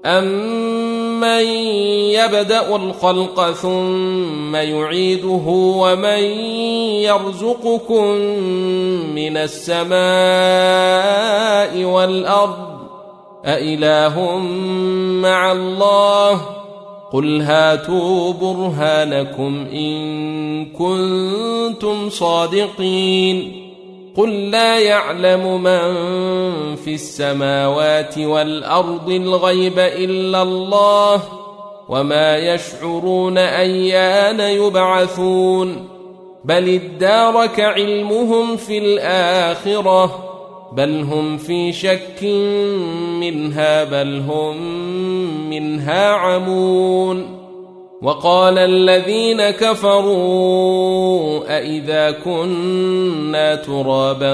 أَمَّن يَبْدَأُ الْخَلْقَ ثُمَّ يُعِيدُهُ وَمَن يَرْزُقُكُم مِّنَ السَّمَاءِ وَالْأَرْضِ أَإِلَٰهٌ مَّعَ اللَّهِ قُلْ هَاتُوا بُرْهَانَكُمْ إِن كُنتُمْ صَادِقِينَ قُل لَّا يَعْلَمُ مَن فِي السَّمَاوَاتِ وَالْأَرْضِ الْغَيْبَ إِلَّا اللَّهُ وَمَا يَشْعُرُونَ أَيَّانَ يُبْعَثُونَ بَلِ ادَّارَكَ عِلْمُهُمْ فِي الْآخِرَةِ بَلْ هُمْ فِي شَكٍّ مِّنْهَا بَلْ هُمْ مِنْهَا عَمُونَ وقال الذين كفروا أئذا كنا ترابا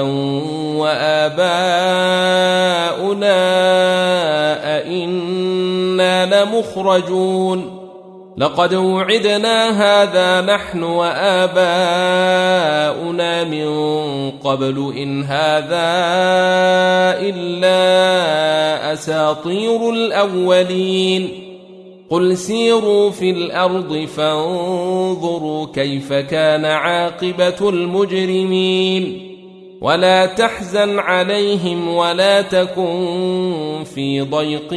وآباؤنا أئنا لمخرجون لقد وعدنا هذا نحن وآباؤنا من قبل إن هذا إلا أساطير الأولين قل سيروا في الأرض فانظروا كيف كان عاقبة المجرمين ولا تحزن عليهم ولا تكن في ضيق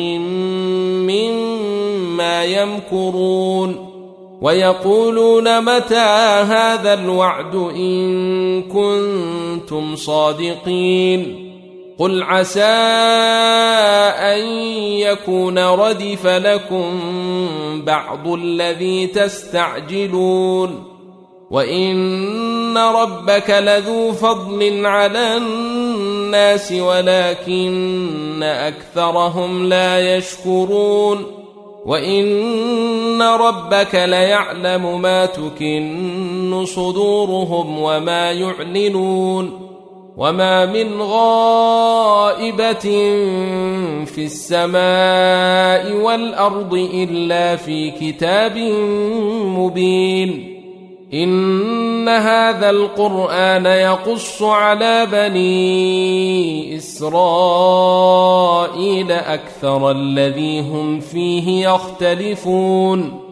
مما يمكرون ويقولون متى هذا الوعد إن كنتم صادقين قل عسى أن يكون ردف لكم بعض الذي تستعجلون وإن ربك لذو فضل على الناس ولكن أكثرهم لا يشكرون وإن ربك ليعلم ما تكن صدورهم وما يعلنون وما من غائبة في السماء والأرض إلا في كتاب مبين إن هذا القرآن يقص على بني إسرائيل أكثر الذي هم فيه يختلفون